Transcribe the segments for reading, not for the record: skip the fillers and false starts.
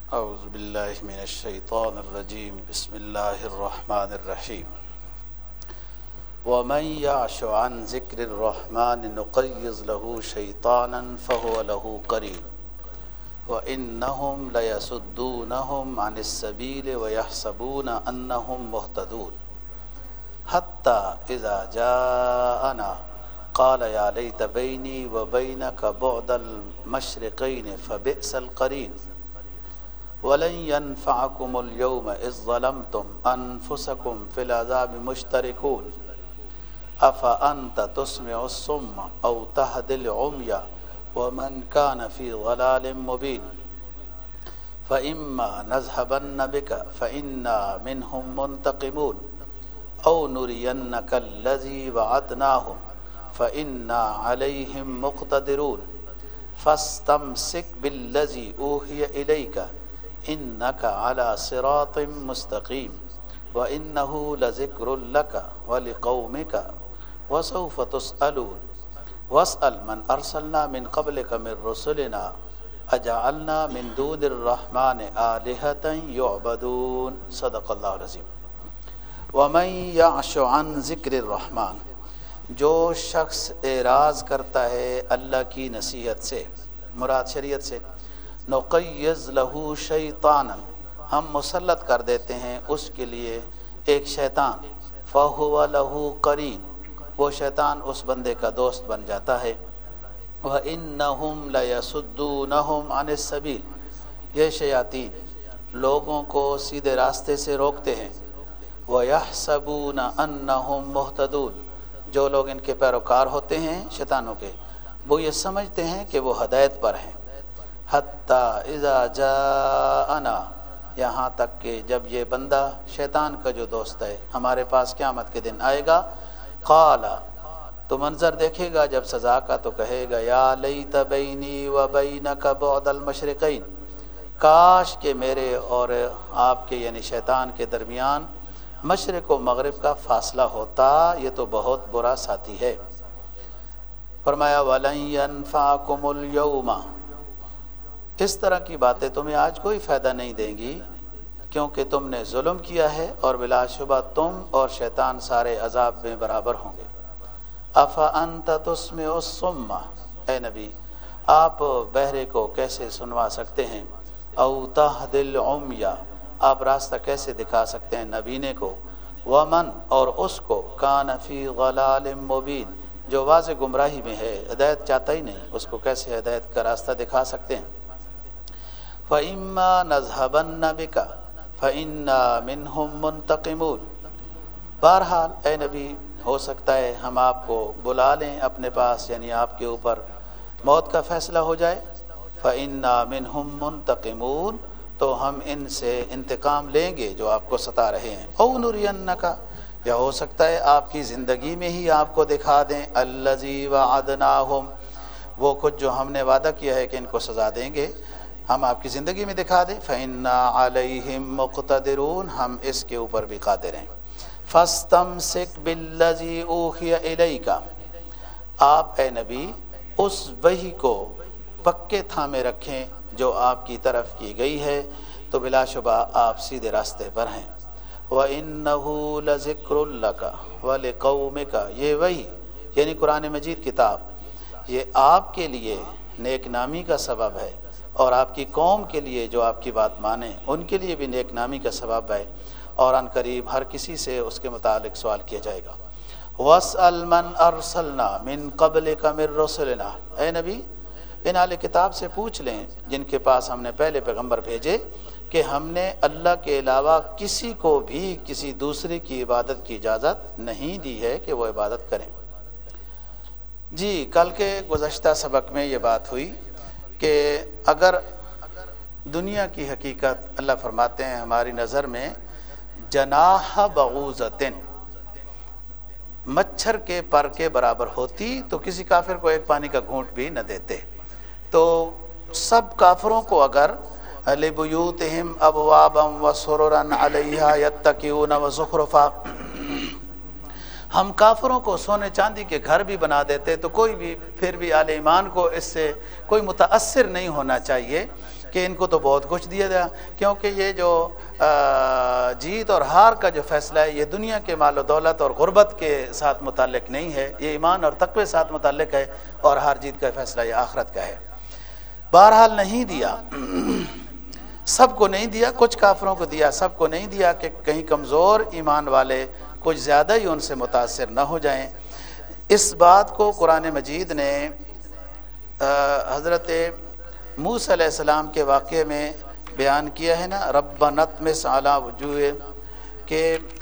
اعوذ باللہ من الشیطان الرجیم بسم اللہ الرحمن الرحیم ومن یعش عن ذکر الرحمن نقیض له شیطانا فهو له قرین وإنهم ليصدونهم عن السبیل ويحسبون أنهم مهتدون حتى إذا جاءنا قال يا ليت بيني وبينك بعد المشرقين فبئس القرين وَلَن يَنفَعَكُمُ الْيَوْمَ إِذ ظَّلَمْتُمْ أَنفُسَكُمْ فِي الْعَذَابِ مُشْتَرِكُونَ أَفَأَنْتَ تُسْمِعُ الصُّمَّ أَوْ تَهْدِي الْعُمْيَ وَمَنْ كَانَ فِي ضَلَالٍ مُبِينٍ فَإِمَّا نَذْهَبَنَّ بِكَ فَإِنَّا مِنْهُمْ مُنْتَقِمُونَ أَوْ نُرِيَنَّكَ الَّذِي وَعَدْنَاهُمْ فَإِنَّا عَلَيْهِمْ مُقْتَدِرُونَ فَاسْتَمْسِكْ بِالَّذِي أُوحِيَ إِلَيْكَ إنك على صراط مستقيم وإنه لذكر لك ولقومك وسوف تسألون واسأل من أرسلنا من قبلك من رسلنا أجعلنا من دون الرحمن آلهة يعبدون صدق اللہ العظیم ومن يعش عن ذکر الرحمن جو شخص اعراض کرتا ہے اللہ کی نصیحت سے مراد شریعت سے نقیض لہو شیطانا ہم مسلط کر دیتے ہیں اس کے لیے ایک شیطان فہو لہو قرین وہ شیطان اس بندے کا دوست بن جاتا ہے وَإِنَّهُمْ لَيَصُدُّونَهُمْ عَنِ السَّبِيلِ یہ شیاطین لوگوں کو سیدھے راستے سے روکتے ہیں وَيَحْسَبُونَ أَنَّهُمْ مُهْتَدُونَ جو لوگ ان کے پیروکار ہوتے ہیں شیطانوں کے وہ یہ سمجھتے ہیں کہ وہ ہدایت پر ہیں حتی اذا جاءنا یہاں تک کہ جب یہ بندہ شیطان کا جو دوست ہے ہمارے پاس قیامت کے دن آئے گا قال تو منظر دیکھے گا جب سزا کا تو کہے گا یا لیت بینی و بینک بعد المشرقین کاش کہ میرے اور آپ کے یعنی شیطان کے درمیان مشرق و مغرب کا فاصلہ ہوتا یہ تو بہت برا ساتھی ہے فرمایا وَلَن يَنفَعَكُمُ الْيَوْمَ اس طرح کی باتیں تمہیں آج کوئی فائدہ نہیں دیں گی کیونکہ تم نے ظلم کیا ہے اور بلا شبہ تم اور شیطان سارے عذاب میں برابر ہوں گے افانت تسمع الصم اے نبی آپ بہرے کو کیسے سنوا سکتے ہیں او تهدی العمی آپ راستہ کیسے دکھا سکتے ہیں نبینے کو ومن اور اس کو کان فی ضلال مبین جو واضح گمراہی میں ہے ہدایت چاہتا ہی نہیں اس کو کیسے ہدایت کا راستہ دکھا سکتے ہیں فَإِمَّا نَذْهَبَنَّ بِكَ فَإِنَّا مِنْهُمْ مُنْتَقِمُونَ بہرحال اے نبی ہو سکتا ہے ہم آپ کو بلا لیں اپنے پاس یعنی آپ کے اوپر موت کا فیصلہ ہو جائے فَإِنَّا مِنْهُمْ مُنْتَقِمُونَ تو ہم ان سے انتقام لیں گے جو آپ کو ستا رہے ہیں اَوْ نُرِيَنَّكَ یا ہو سکتا ہے آپ کی زندگی میں ہی آپ کو دکھا دیں الَّذِي وَعَدْنَاهُمْ وہ کچھ جو ہم نے وعدہ کیا ہے کہ ان کو سزا دیں گے ہم آپ کی زندگی میں دکھا دیں فَإِنَّا عَلَيْهِمْ مُقْتَدِرُونَ ہم اس کے اوپر بھی قادر ہیں فَاسْتَمْسِكْ بِالَّذِي أُوحِيَ إِلَيْكَ آپ اے نبی اس وحی کو پکے تھامے رکھیں جو آپ کی طرف کی گئی ہے تو بلا شبہ آپ سیدھے راستے پر ہیں وَإِنَّهُ لَذِكْرٌ لَكَ وَلِقَوْمِكَ یہ وحی یعنی قرآن مجید کتاب یہ آپ کے لیے نیک نامی کا سبب ہے اور آپ کی قوم کے لیے جو آپ کی بات مانیں ان کے لیے بھی نیک نامی کا سبب ہے اور ان قریب ہر کسی سے اس کے متعلق سوال کیا جائے گا وَاسْأَلْ مَنْ أَرْسَلْنَا مِنْ قَبْلِكَ مِنْ رُسُلِنَا اے نبی ان اہل کتاب سے پوچھ لیں جن کے پاس ہم نے پہلے پیغمبر بھیجے کہ ہم نے اللہ کے علاوہ کسی کو بھی کسی دوسرے کی عبادت کی اجازت نہیں دی ہے کہ وہ عبادت کریں جی کل کے گزشتہ سبق میں یہ بات ہوئی کہ اگر دنیا کی حقیقت اللہ فرماتے ہیں ہماری نظر میں جناح بعوضۃ مچھر کے پر کے برابر ہوتی تو کسی کافر کو ایک پانی کا گھونٹ بھی نہ دیتے تو سب کافروں کو اگر لِبُیُوتِہِمْ أَبْوَابًا وَسُرُرًا عَلَيْهَا يَتَّكِئُونَ وَزُخْرُفًا ہم کافروں کو سونے چاندی کے گھر بھی بنا دیتے تو کوئی بھی پھر بھی اہل ایمان کو اس سے کوئی متاثر نہیں ہونا چاہیے کہ ان کو تو بہت کچھ دیا گیا، کیونکہ یہ جو جیت اور ہار کا جو فیصلہ ہے یہ دنیا کے مال و دولت اور غربت کے ساتھ متعلق نہیں ہے، یہ ایمان اور تقوی کے ساتھ متعلق ہے، اور ہار جیت کا فیصلہ یہ آخرت کا ہے۔ بہرحال نہیں دیا، سب کو نہیں دیا، کچھ کافروں کو دیا، سب کو نہیں دیا کہ کہیں کمزور ایمان والے کچھ زیادہ ہی ان سے متاثر نہ ہو جائیں۔ اس بات کو قرآن مجید نے حضرت موسیٰ علیہ السلام کے واقعے میں بیان کیا ہے نا، ربنا اطمس علی وجوہہم، کہ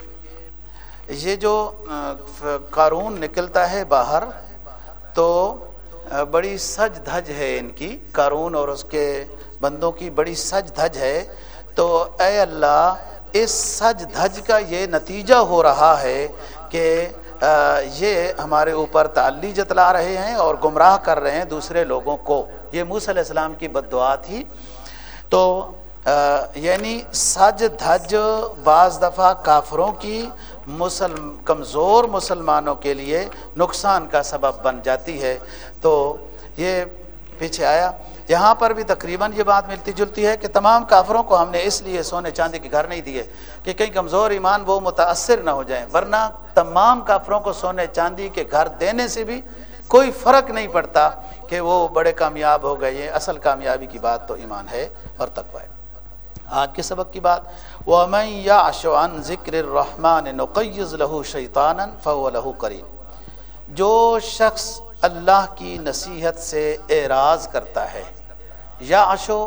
یہ جو قارون نکلتا ہے باہر تو بڑی سج دھج ہے ان کی، قارون اور اس کے بندوں کی بڑی سج دھج ہے، تو اے اللہ اس سج دھج کا یہ نتیجہ ہو رہا ہے کہ یہ ہمارے اوپر تعلی جتلا رہے ہیں اور گمراہ کر رہے ہیں دوسرے لوگوں کو۔ یہ موسیٰ علیہ السلام کی بد دعا تھی۔ تو یعنی سج دھج بعض دفعہ کافروں کی کمزور مسلمانوں کے لیے نقصان کا سبب بن جاتی ہے۔ تو یہ پیچھے آیا، یہاں پر بھی تقریباً یہ بات ملتی جلتی ہے کہ تمام کافروں کو ہم نے اس لیے سونے چاندی کے گھر نہیں دیے کہ کہیں کمزور ایمان وہ متاثر نہ ہو جائیں، ورنہ تمام کافروں کو سونے چاندی کے گھر دینے سے بھی کوئی فرق نہیں پڑتا کہ وہ بڑے کامیاب ہو گئے۔ یہ اصل کامیابی کی بات تو ایمان ہے اور تقوی ہے۔ آج کے سبق کی بات، وَمَن يَعْشُ عَن ذِكْرِ الرَّحْمَنِ نُقَيِّضْ لَهُ شَيْطَانًا فَهُوَ لَهُ قَرِينٌ، جو شخص اللہ کی نصیحت سے اعراض کرتا ہے، یعشو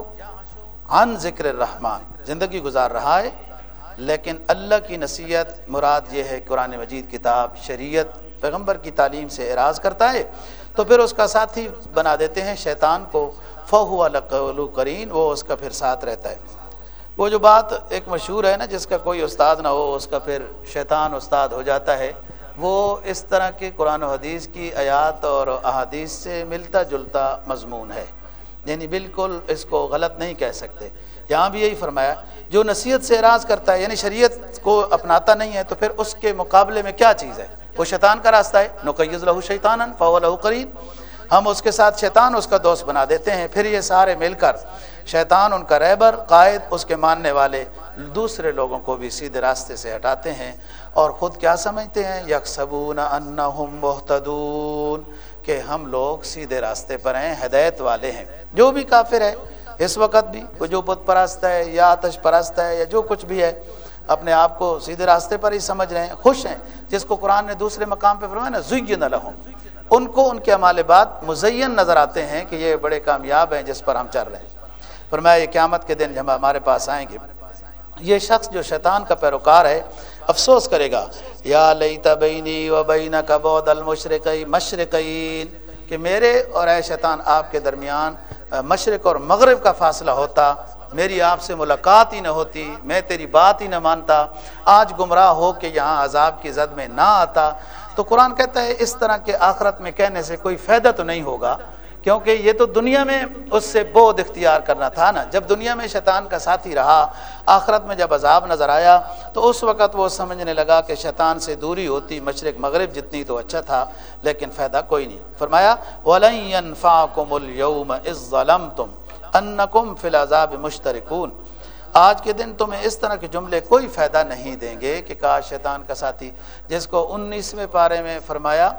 عن ذکر الرحمن، زندگی گزار رہا ہے لیکن اللہ کی نصیحت مراد یہ ہے قرآن مجید، کتاب، شریعت، پیغمبر کی تعلیم سے اعراض کرتا ہے، تو پھر اس کا ساتھی بنا دیتے ہیں شیطان کو، فَهُوَ لَهُ قَرِينٌ، وہ اس کا پھر ساتھ رہتا ہے۔ وہ جو بات ایک مشہور ہے نا، جس کا کوئی استاد نہ ہو اس کا پھر شیطان استاد ہو جاتا ہے، وہ اس طرح کے قرآن و حدیث کی آیات اور احادیث سے ملتا جلتا مضمون ہے، یعنی بالکل اس کو غلط نہیں کہہ سکتے۔ یہاں بھی یہی فرمایا، جو نصیحت سے اعراض کرتا ہے یعنی شریعت کو اپناتا نہیں ہے، تو پھر اس کے مقابلے میں کیا چیز ہے؟ وہ شیطان کا راستہ ہے، نقیض لہ شیطانا فہو لہ قرین، ہم اس کے ساتھ شیطان اس کا دوست بنا دیتے ہیں، پھر یہ سارے مل کر شیطان ان کا رہبر، قائد، اس کے ماننے والے دوسرے لوگوں کو بھی سیدھے راستے سے ہٹاتے ہیں، اور خود کیا سمجھتے ہیں؟ یحسبون انہم مہتدون، کہ ہم لوگ سیدھے راستے پر ہیں، ہدایت والے ہیں۔ جو بھی کافر ہے اس وقت بھی، وہ جو بت پرست ہے یا آتش پرست ہے یا جو کچھ بھی ہے، اپنے آپ کو سیدھے راستے پر ہی سمجھ رہے ہیں، خوش ہیں، جس کو قرآن نے دوسرے مقام پہ فرمایا نا، زین لہم، ان کو ان کے اعمال بعد مزین نظر آتے ہیں کہ یہ بڑے کامیاب ہیں جس پر ہم چل رہے ہیں۔ فرمایا یہ قیامت کے دن جب ہمارے پاس آئیں گے، یہ شخص جو شیطان کا پیروکار ہے افسوس کرے گا، یا لیت بینی و بینک بعد المشرقین، کہ میرے اور اے شیطان آپ کے درمیان مشرق اور مغرب کا فاصلہ ہوتا، میری آپ سے ملاقات ہی نہ ہوتی، میں تیری بات ہی نہ مانتا، آج گمراہ ہو کے یہاں عذاب کی زد میں نہ آتا۔ تو قرآن کہتا ہے اس طرح کے آخرت میں کہنے سے کوئی فائدہ تو نہیں ہوگا، کیونکہ یہ تو دنیا میں اس سے بعد اختیار کرنا تھا نا۔ جب دنیا میں شیطان کا ساتھی رہا، آخرت میں جب عذاب نظر آیا تو اس وقت وہ سمجھنے لگا کہ شیطان سے دوری ہوتی مشرق مغرب جتنی تو اچھا تھا، لیکن فائدہ کوئی نہیں۔ فرمایا وَلَن يَنفَعَكُمُ الْيَوْمَ إِذ ظَّلَمْتُمْ أَنَّكُمْ فِي الْعَذَابِ مُشْتَرِكُونَ، آج کے دن تمہیں اس طرح کے جملے کوئی فائدہ نہیں دیں گے کہ کاش شیطان کا ساتھی، جس کو 19ویں پارے میں فرمایا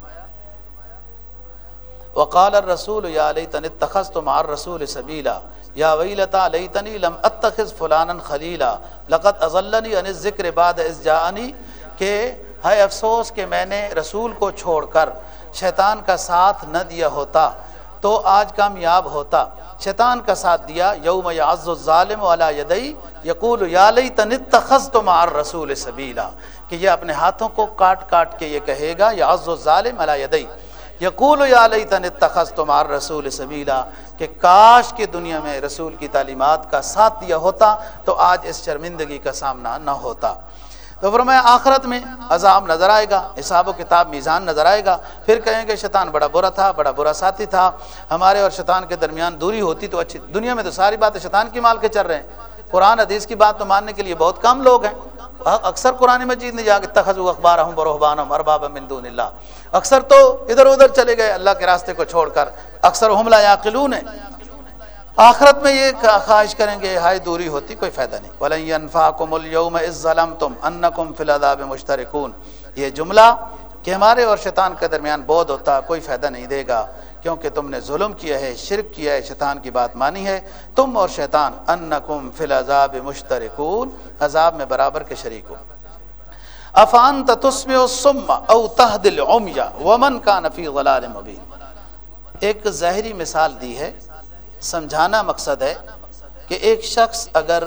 وقال الرسول یا لیتنی اتخذت مع الرسول سبیلا یا ویلتا لیتنی لم اتخذ فلانا خلیلا لقد اضلنی عن الذکر بعد اذ جاءنی، کہ ہے افسوس کہ میں نے رسول کو چھوڑ کر شیطان کا ساتھ نہ دیا ہوتا تو آج کامیاب ہوتا۔ شیطان کا ساتھ دیا، یوم یعض الظالم علی یدی یقول یا لیتنی اتخذت مع الرسول سبیلا، کہ یہ اپنے ہاتھوں کو کاٹ کاٹ کے یہ کہے گا، یعض الظالم علی یدی یقول یا لیتنی اتخذت مع الرسول سبیلا، کہ کاش کہ دنیا میں رسول کی تعلیمات کا ساتھ دیا ہوتا تو آج اس شرمندگی کا سامنا نہ ہوتا۔ تو فرمایا آخرت میں عذاب نظر آئے گا، حساب و کتاب میزان نظر آئے گا، پھر کہیں گے شیطان بڑا برا تھا، بڑا برا ساتھی تھا، ہمارے اور شیطان کے درمیان دوری ہوتی تو اچھی۔ دنیا میں تو ساری باتیں شیطان کی مال کے چل رہے ہیں، قرآن حدیث کی بات تو ماننے کے لیے بہت کم لوگ ہیں۔ اکثر قرآن مجید نے جا کے اتخذوا احبارهم ورهبانهم اربابا من دون اللہ، اکثر تو ادھر ادھر چلے گئے اللہ کے راستے کو چھوڑ کر، اکثر هم لا یعقلون ہیں۔ آخرت میں یہ خواہش کریں گے ہائے دوری ہوتی، کوئی فائدہ نہیں۔ وَلَن يَنفَعَكُمُ الْيَوْمَ إِذ ظَّلَمْتُمْ أَنَّكُمْ فِي الْعَذَابِ مُشْتَرِكُونَ، یہ جملہ کہ ہمارے اور شیطان کے درمیان بود ہوتا کوئی فائدہ نہیں دے گا، کیونکہ تم نے ظلم کیا ہے، شرک کیا ہے، شیطان کی بات مانی ہے، تم اور شیطان انکم فی العذاب مشترکون، عذاب میں برابر کے شریک ہو۔ افانت تسمع الصم او تهدی العمی ومن کان فی ضلال مبین، ایک ظاہری مثال دی ہے، سمجھانا مقصد ہے کہ ایک شخص اگر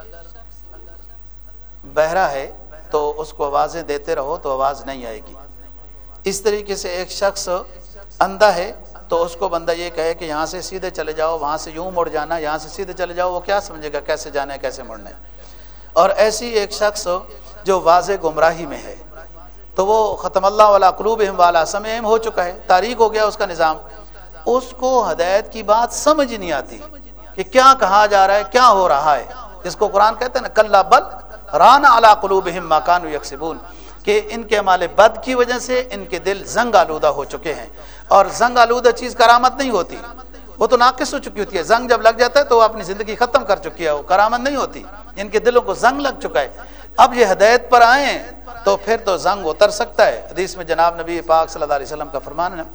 بہرا ہے تو اس کو آوازیں دیتے رہو تو آواز نہیں آئے گی، اس طریقے سے ایک شخص اندھا ہے تو اس کو بندہ یہ کہے کہ یہاں سے سیدھے چلے جاؤ، وہاں سے یوں مڑ جانا، یہاں سے سیدھے چلے جاؤ، وہ کیا سمجھے گا کیسے جانا ہے کیسے مڑنا ہے۔ اور ایسی ایک شخص جو واضح گمراہی میں ہے تو وہ ختم اللہ علی قلوبہم وعلی سمعہم ہو چکا ہے، تاریک ہو گیا اس کا نظام، اس کو ہدایت کی بات سمجھ نہیں آتی کہ کیا کہا جا رہا ہے، کیا ہو رہا ہے، جس کو قرآن کہتے ہیں نا کلا بل ران علی قلوبہم ما کانوا یکسبون، کہ ان کے اعمال بد کی وجہ سے ان کے دل زنگ آلودہ ہو چکے ہیں، اور زنگ آلودہ چیز کرامت نہیں ہوتی، وہ تو ناقص ہو چکی ہوتی ہے، زنگ جب لگ جاتا ہے تو وہ اپنی زندگی ختم کر چکی ہے، وہ کرامت نہیں ہوتی، ان کے دلوں کو زنگ لگ چکا ہے۔ اب یہ ہدایت پر آئیں تو پھر تو زنگ اتر سکتا ہے۔ حدیث میں جناب نبی پاک صلی اللہ علیہ وسلم کا فرمان ہے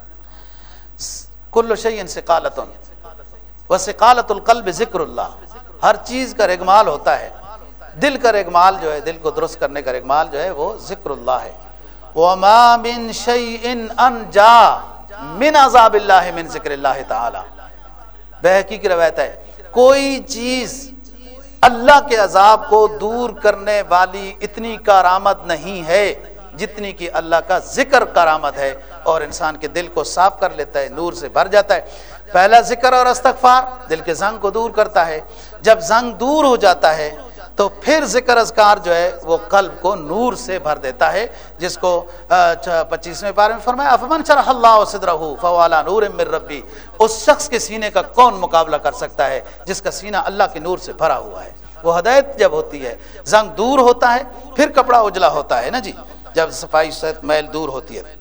کل شیء ثقالۃ وثقالۃ القلب ذکر اللہ، ہر چیز کا رگمال ہوتا ہے، دل کا رگمال جو ہے، دل کو درست کرنے کا رگمال جو ہے وہ ذکر اللہ ہے۔ وما من شیء انجا من عذاب اللہ من ذکر اللہ تعالی، بہقی کی روایت ہے کوئی چیز اللہ کے عذاب کو دور کرنے والی اتنی کارآمد نہیں ہے جتنی کہ اللہ کا ذکر کارآمد ہے، اور انسان کے دل کو صاف کر لیتا ہے، نور سے بھر جاتا ہے۔ پہلا ذکر اور استغفار دل کے زنگ کو دور کرتا ہے، جب زنگ دور ہو جاتا ہے تو پھر ذکر اذکار جو ہے وہ قلب کو نور سے بھر دیتا ہے، جس کو 25ویں پارے میں فرمایا افمن شرح اللہ صدرہ فہو علی نور من ربی، اس شخص کے سینے کا کون مقابلہ کر سکتا ہے جس کا سینہ اللہ کے نور سے بھرا ہوا ہے۔ وہ ہدایت جب ہوتی ہے زنگ دور ہوتا ہے، پھر کپڑا اجلا ہوتا ہے نا جی، جب صفائی صحت میل دور ہوتی ہے۔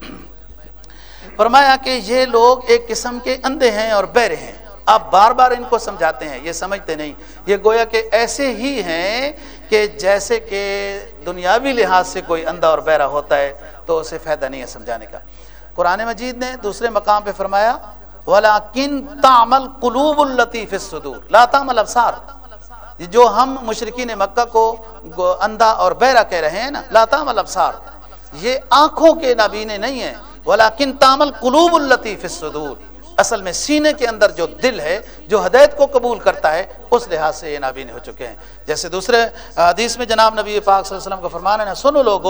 فرمایا کہ یہ لوگ ایک قسم کے اندھے ہیں اور بہرے ہیں، آپ بار بار ان کو سمجھاتے ہیں، یہ سمجھتے نہیں، یہ گویا کہ ایسے ہی ہیں کہ جیسے کہ دنیاوی لحاظ سے کوئی اندھا اور بہرا ہوتا ہے تو اسے فائدہ نہیں ہے سمجھانے کا۔ قرآن مجید نے دوسرے مقام پہ فرمایا وَلَكِن تَعْمَلْ قُلُوبُ الَّتِي فِي الصُّدُورِ لَا تَعْمَلْ أَبْصَارُ، جو ہم مشرکین مکہ کو اندھا اور بہرا کہہ رہے ہیں نا، لا تعمل ابصار، یہ آنکھوں کے نابینے نہیں ہیں، ولیکن تعمل قلوب التی فی الصدور، اصل میں سینے کے اندر جو دل ہے جو ہدایت کو قبول کرتا ہے اس لحاظ سے یہ نابینے ہو چکے ہیں۔ جیسے دوسرے حدیث میں جناب نبی پاک صلی اللہ علیہ وسلم کا فرمان ہے نا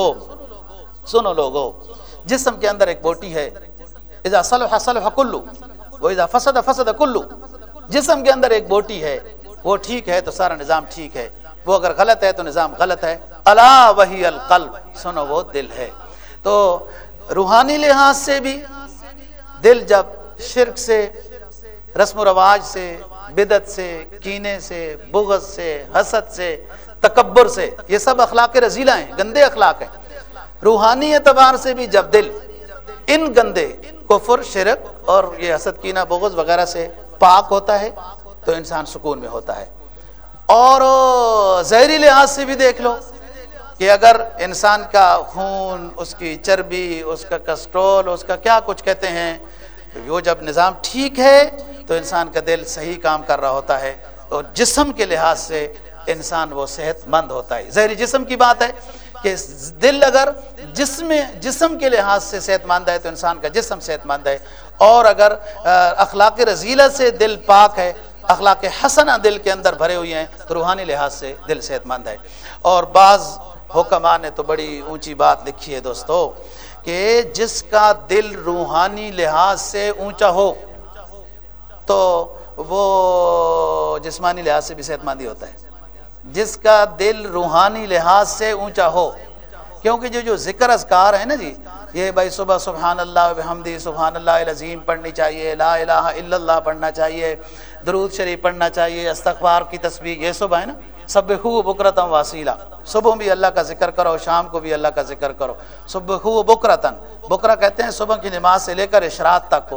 سنو لوگو، جسم کے اندر ایک بوٹی ہے، اذا صلح صلح کلو واذا فسد فسد کلو، جسم کے اندر ایک بوٹی ہے، وہ ٹھیک ہے تو سارا نظام ٹھیک ہے، وہ اگر غلط ہے تو نظام غلط ہے، الا وہی القلب، سنو وہ دل ہے۔ تو روحانی لحاظ سے بھی دل جب شرک سے، رسم و رواج سے، بدعت سے، کینے سے، بغض سے، حسد سے، تکبر سے، یہ سب اخلاق رذیلہ ہیں، گندے اخلاق ہیں، روحانی اعتبار سے بھی جب دل ان گندے کفر، شرک اور یہ حسد، کینہ، بغض وغیرہ سے پاک ہوتا ہے تو انسان سکون میں ہوتا ہے۔ اور ظاہری لحاظ سے بھی دیکھ لو کہ اگر انسان کا خون، اس کی چربی، اس کا کسٹرول، اس کا کیا کچھ کہتے ہیں، وہ جب نظام ٹھیک ہے تو انسان کا دل صحیح کام کر رہا ہوتا ہے، اور جسم کے لحاظ سے انسان وہ صحت مند ہوتا ہے۔ ظاہری جسم کی بات ہے کہ دل اگر جسم کے لحاظ سے صحت مند ہے تو انسان کا جسم صحت مند ہے، اور اگر اخلاق رذیلہ سے دل پاک ہے، اخلاق حسنہ دل کے اندر بھرے ہوئے ہیں تو روحانی لحاظ سے دل صحت مند ہے۔ اور بعض حکماء نے تو بڑی اونچی بات لکھی ہے دوستو کہ جس کا دل روحانی لحاظ سے اونچا ہو تو وہ جسمانی لحاظ سے بھی صحت مند ہی ہوتا ہے، جس کا دل روحانی لحاظ سے اونچا ہو، کیونکہ جو ذکر اذکار ہے نا جی، یہ بھائی صبح سبحان اللہ وبحمدہ سبحان اللہ العظیم پڑھنی چاہیے، لا الہ الا اللہ پڑھنا چاہیے، درود شریف پڑھنا چاہیے، استغفار کی تسبیح، یہ صبح ہے نا، سبحوا بکرۃ واصیلا، صبح بھی اللہ کا ذکر کرو، شام کو بھی اللہ کا ذکر کرو، سبحوا بکرۃ، بکرہ کہتے ہیں صبح کی نماز سے لے کر اشراق تک کو،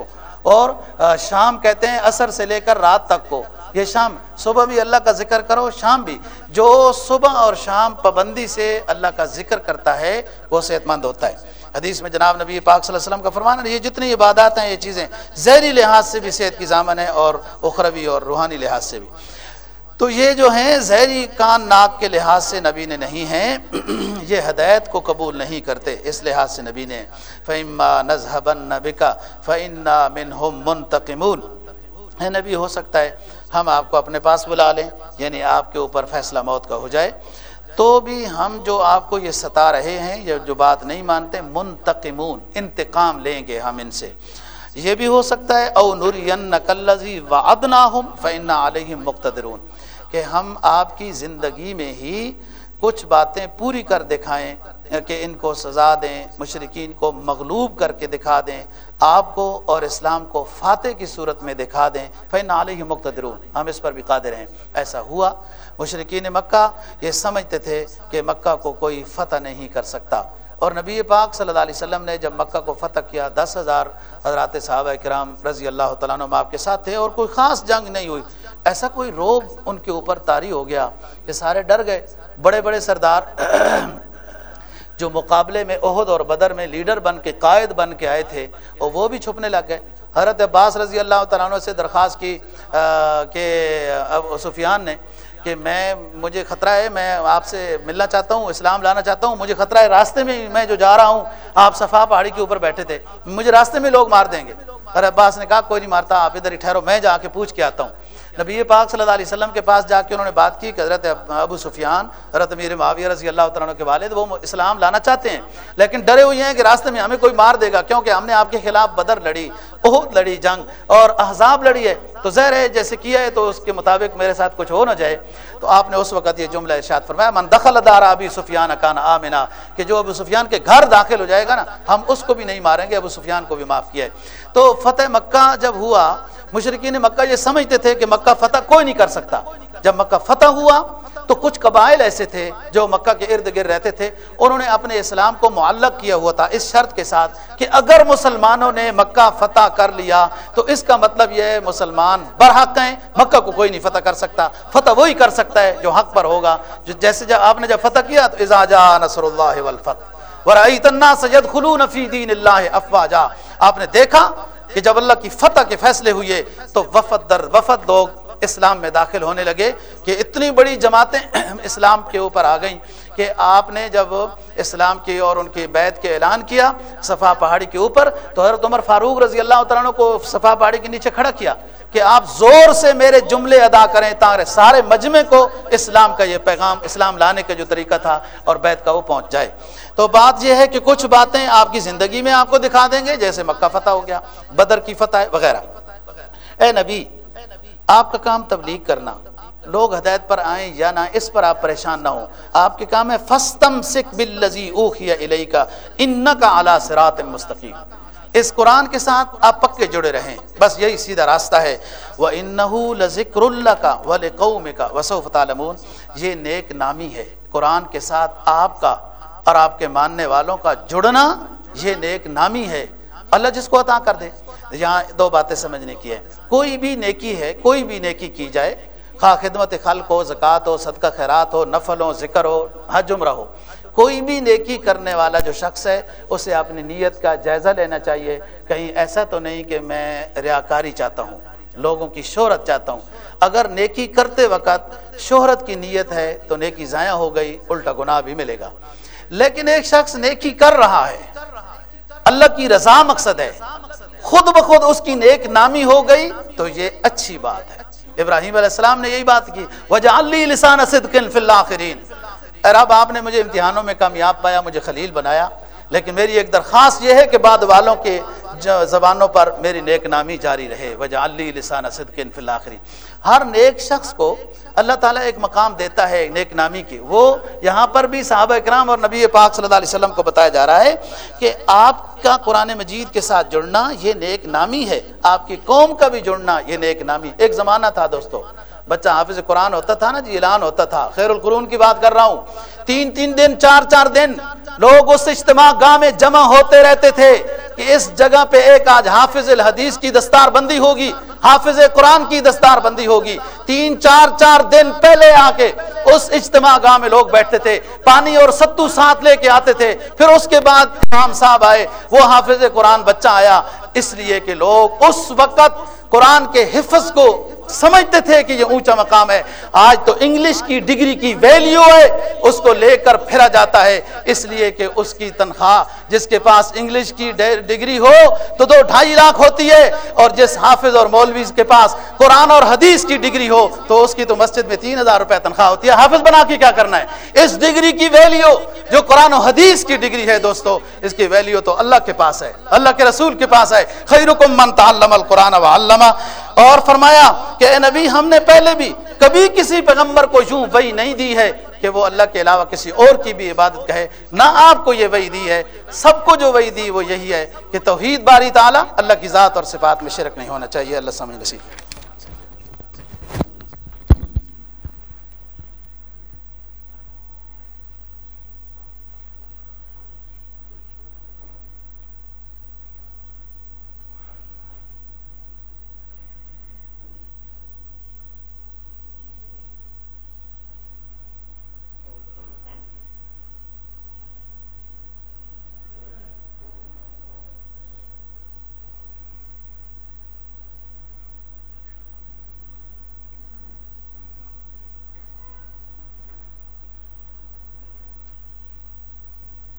اور شام کہتے ہیں عصر سے لے کر رات تک کو، یہ شام، صبح بھی اللہ کا ذکر کرو، شام بھی۔ جو صبح اور شام پابندی سے اللہ کا ذکر کرتا ہے وہ صحت مند ہوتا ہے۔ حدیث میں جناب نبی پاک صلی اللہ علیہ وسلم کا فرمان ہے یہ جتنی عبادات ہیں یہ چیزیں ظاہری لحاظ سے بھی صحت کی ضامن ہے اور اخروی اور روحانی لحاظ سے بھی۔ تو یہ جو ہیں ظاہری کان ناک کے لحاظ سے نبی نے نہیں ہیں، یہ ہدایت کو قبول نہیں کرتے، اس لحاظ سے نبی نے فَإِمَّا نَذْهَبَنَّ بِكَ فَإِنَّا مِنْهُمْ مُنْتَقِمُونَ، ہے نبی ہو سکتا ہے ہم آپ کو اپنے پاس بلا لیں، یعنی آپ کے اوپر فیصلہ موت کا ہو جائے، تو بھی ہم جو آپ کو یہ ستا رہے ہیں، یہ جو بات نہیں مانتے، منتقمون، انتقام لیں گے ہم ان سے۔ یہ بھی ہو سکتا ہے او نُرِيَنَّكَ الَّذِي وَعَدْنَاهُمْ فَإِنَّا عَلَيْهِمْ مُقْتَدِرُونَ، کہ ہم آپ کی زندگی میں ہی کچھ باتیں پوری کر دکھائیں کہ ان کو سزا دیں، مشرکین کو مغلوب کر کے دکھا دیں، آپ کو اور اسلام کو فاتح کی صورت میں دکھا دیں، فَإِنَّا عَلَيْهِمْ مُقْتَدِرُونَ، ہم اس پر بھی قادر ہیں۔ ایسا ہوا۔ مشرکین مکہ یہ سمجھتے تھے کہ مکہ کو کوئی فتح نہیں کر سکتا، اور نبی پاک صلی اللہ علیہ وسلم نے جب مکہ کو فتح کیا 10,000 حضرات صحابہ کرام رضی اللہ تعالیٰ عنہم آپ کے ساتھ تھے، اور کوئی خاص جنگ نہیں ہوئی، ایسا کوئی روب ان کے اوپر طاری ہو گیا کہ سارے ڈر گئے۔ بڑے بڑے سردار جو مقابلے میں احد اور بدر میں لیڈر بن کے قائد بن کے آئے تھے، اور وہ بھی چھپنے لگ گئے۔ حضرت عباس رضی اللہ تعالیٰ عنہ سے درخواست کی کہ ابو سفیان نے کہ مجھے خطرہ ہے، میں آپ سے ملنا چاہتا ہوں، اسلام لانا چاہتا ہوں، مجھے خطرہ ہے راستے میں میں جو جا رہا ہوں، آپ صفا پہاڑی کے اوپر بیٹھے تھے، مجھے راستے میں لوگ مار دیں گے۔ اور عباس نے کہا کوئی نہیں مارتا، آپ ادھر ہی ٹھہرو، میں جا کے پوچھ کے آتا ہوں۔ نبی پاک صلی اللہ علیہ وسلم کے پاس جا کے انہوں نے بات کی کہ حضرت ابو سفیان، حضرت امیر معاویہ رضی اللہ تعالیٰ عنہ کے والد، وہ اسلام لانا چاہتے ہیں لیکن ڈرے ہوئے ہیں کہ راستے میں ہمیں کوئی مار دے گا، کیونکہ ہم نے آپ کے خلاف بدر لڑی، احد لڑی جنگ، اور احزاب لڑی ہے، تو ظاہر ہے جیسے کیا ہے تو اس کے مطابق میرے ساتھ کچھ ہو نہ جائے۔ تو آپ نے اس وقت یہ جملہ ارشاد فرمایا من دخل دار ابی سفیان کان آمنا، کہ جو ابو سفیان کے گھر داخل ہو جائے گا نا، ہم اس کو بھی نہیں ماریں گے، ابو سفیان کو بھی معاف کیا ہے۔ تو فتح مکہ جب ہوا، مشرکین مکہ یہ سمجھتے تھے کہ مکہ فتح کوئی نہیں کر سکتا۔ جب مکہ فتح ہوا تو کچھ قبائل ایسے تھے جو مکہ کے ارد گرد رہتے تھے، انہوں نے اپنے اسلام کو معلق کیا ہوا تھا اس شرط کے ساتھ کہ اگر مسلمانوں نے مکہ فتح کر لیا تو اس کا مطلب یہ ہے مسلمان برحق ہیں، مکہ کو کوئی نہیں فتح کر سکتا، فتح وہی کر سکتا ہے جو حق پر ہوگا۔ جیسے جب آپ نے جب فتح کیا تو اذا جاء نصر اللہ والفتح ورأیت الناس يدخلون فی دین اللہ افواجا، آپ نے دیکھا کہ جب اللہ کی فتح کے فیصلے ہوئے تو وفد در وفد لوگ اسلام میں داخل ہونے لگے، کہ اتنی بڑی جماعتیں اسلام کے اوپر آ گئیں کہ آپ نے جب اسلام کی اور ان کی بیعت کے اعلان کیا صفا پہاڑی کے اوپر، تو حضرت عمر فاروق رضی اللہ تعالیٰ عنہ کو صفا پہاڑی کے نیچے کھڑا کیا کہ آپ زور سے میرے جملے ادا کریں تاکہ سارے مجمع کو اسلام کا یہ پیغام، اسلام لانے کا جو طریقہ تھا اور بیعت کا وہ پہنچ جائے۔ تو بات یہ ہے کہ کچھ باتیں آپ کی زندگی میں آپ کو دکھا دیں گے، جیسے مکہ فتح ہو گیا، بدر کی فتح وغیرہ۔ اے نبی، آپ کا کام تبلیغ کرنا، لوگ ہدایت پر آئیں یا نہ اس پر آپ پریشان نہ ہوں، آپ کے کام ہے فَاسْتَمْسِكْ بِالَّذِي أُوحِيَ إِلَيْكَ إِنَّكَ عَلَى صِرَاطٍ مُسْتَقِيمٍ، اس قرآن کے ساتھ آپ پکے جڑے رہیں، بس یہی سیدھا راستہ ہے۔ وَإِنَّهُ لَذِكْرٌ لَكَ وَلِقَوْمِكَ وَسَوْفَ تَعْلَمُونَ، یہ نیک نامی ہے، قرآن کے ساتھ آپ کا اور آپ کے ماننے والوں کا جڑنا یہ نیک نامی ہے، اللہ جس کو عطا کر دے۔ یہاں دو باتیں سمجھنے کی ہے، کوئی بھی نیکی ہے، کوئی بھی نیکی کی جائے، خواہ خدمت خلق ہو، زکوٰۃ ہو، صدقہ خیرات ہو، نفل ہو، ذکر ہو، حج عمرہ ہو، کوئی بھی نیکی کرنے والا جو شخص ہے اسے اپنی نیت کا جائزہ لینا چاہیے، کہیں ایسا تو نہیں کہ میں ریاکاری چاہتا ہوں، لوگوں کی شہرت چاہتا ہوں۔ اگر نیکی کرتے وقت شہرت کی نیت ہے تو نیکی ضائع ہو گئی، الٹا گناہ بھی ملے گا۔ لیکن ایک شخص نیکی کر رہا ہے، اللہ کی رضا مقصد ہے، خود بخود اس کی نیک نامی ہو گئی تو یہ اچھی بات ہے۔ ابراہیم علیہ السلام نے یہی بات کی، وَجَعَلْ لِي لِسَانَ صِدْقٍ فِي الْآخِرِينَ، اے رب آپ نے مجھے امتحانوں میں کامیاب پایا، مجھے خلیل بنایا، لیکن میری ایک درخواست یہ ہے کہ بعد والوں کے زبانوں پر میری نیک نامی جاری رہے، وَجَعَلْ لِي لِسَانَ صِدْقٍ فِي الْآخِرِينَ۔ ہر نیک شخص کو اللہ تعالیٰ ایک مقام دیتا ہے نیک نامی کی، وہ یہاں پر بھی صحابہ اکرام اور نبی پاک صلی اللہ علیہ وسلم کو بتایا جا رہا ہے کہ آپ کا قرآن مجید کے ساتھ جڑنا یہ نیک نامی ہے، آپ کی قوم کا بھی جڑنا یہ نیک نامی۔ ایک زمانہ تھا دوستو، بچہ حافظ قرآن ہوتا تھا نا جی، اعلان ہوتا تھا، خیر القرون کی بات کر رہا ہوں، 3 دن 4 دن لوگ اس اجتماع گاہ میں جمع ہوتے رہتے تھے، کہ اس جگہ پہ ایک آج حافظ الحدیث کی دستار بندی ہوگی، حافظ قرآن کی دستار بندی ہوگی، 3-4 دن پہلے آ کے اس اجتماع گاہ میں لوگ بیٹھتے تھے، پانی اور ستو ساتھ لے کے آتے تھے، پھر اس کے بعد امام صاحب آئے، وہ حافظ قرآن بچہ آیا، اس لیے کہ لوگ اس وقت قرآن کے حفظ کو سمجھتے تھے کہ یہ اونچا مقام ہے۔ آج تو انگلش کی ڈگری کی ویلیو ہے، اس کو لے کر پھرا جاتا ہے، اس لیے کہ اس کی تنخواہ، جس کے پاس انگلش کی ڈگری ہو تو 2-2.5 لاکھ ہوتی ہے، اور جس حافظ اور مولوی کے پاس قرآن اور حدیث کی ڈگری ہو تو اس کی تو مسجد میں 3,000 روپے تنخواہ ہوتی ہے۔ حافظ بنا کے کیا کرنا ہے؟ اس ڈگری کی ویلیو جو قرآن و حدیث کی ڈگری ہے دوستو، اس کی ویلیو تو اللہ کے پاس ہے، اللہ کے رسول کے پاس ہے۔ خیرکم من تعلم القرآن وعلمہ، اور فرمایا کہ اے نبی، ہم نے پہلے بھی کبھی کسی پیغمبر کو یوں وحی نہیں دی ہے کہ وہ اللہ کے علاوہ کسی اور کی بھی عبادت کہے، نہ آپ کو یہ وحی دی ہے۔ سب کو جو وحی دی وہ یہی ہے کہ توحید باری تعالی، اللہ کی ذات اور صفات میں شرک نہیں ہونا چاہیے۔ اللہ سمجھ نصیب۔